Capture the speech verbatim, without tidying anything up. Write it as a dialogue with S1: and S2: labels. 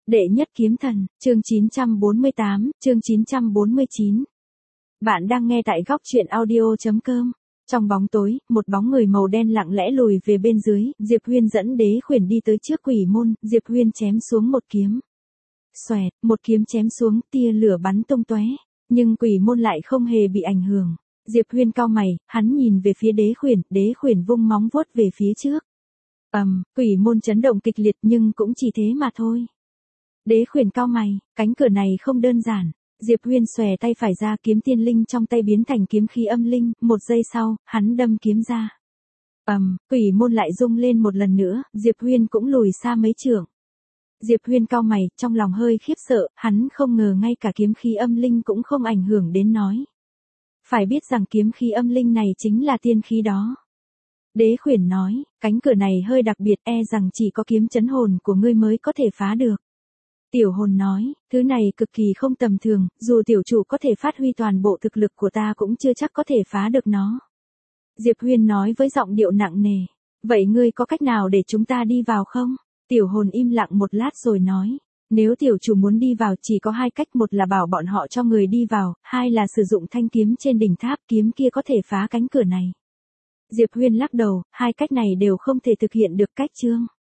S1: Đệ nhất kiếm thần, chương chín trăm bốn mươi tám, chương chín trăm bốn mươi chín. Bạn đang nghe tại góc truyện audio chấm com. Trong bóng tối, một bóng người màu đen lặng lẽ lùi về bên dưới, Diệp Huyên dẫn Đế Khuyển đi tới trước quỷ môn, Diệp Huyên chém xuống một kiếm. Xoẹt, một kiếm chém xuống, tia lửa bắn tung tóe, nhưng quỷ môn lại không hề bị ảnh hưởng. Diệp Huyên cau mày, hắn nhìn về phía Đế Khuyển, Đế Khuyển vung móng vuốt về phía trước. Ầm, um, quỷ môn chấn động kịch liệt nhưng cũng chỉ thế mà thôi. Đế Khuyển cau mày, cánh cửa này không đơn giản. Diệp Huyên xòe tay phải ra, kiếm tiên linh trong tay biến thành kiếm khí âm linh, một giây sau, hắn đâm kiếm ra. Ầm, um, quỷ môn lại rung lên một lần nữa, Diệp Huyên cũng lùi xa mấy trượng. Diệp Huyên cau mày, trong lòng hơi khiếp sợ, hắn không ngờ ngay cả kiếm khí âm linh cũng không ảnh hưởng đến nói. Phải biết rằng kiếm khí âm linh này chính là tiên khí đó. Đế Khuyển nói, cánh cửa này hơi đặc biệt, e rằng chỉ có kiếm chấn hồn của ngươi mới có thể phá được. Tiểu hồn nói, thứ này cực kỳ không tầm thường, dù tiểu chủ có thể phát huy toàn bộ thực lực của ta cũng chưa chắc có thể phá được nó. Diệp Huyên nói với giọng điệu nặng nề, vậy ngươi có cách nào để chúng ta đi vào không? Tiểu hồn im lặng một lát rồi nói, nếu tiểu chủ muốn đi vào chỉ có hai cách, một là bảo bọn họ cho người đi vào, hai là sử dụng thanh kiếm trên đỉnh tháp, kiếm kia có thể phá cánh cửa này. Diệp Huyên lắc đầu, hai cách này đều không thể thực hiện được cách chương.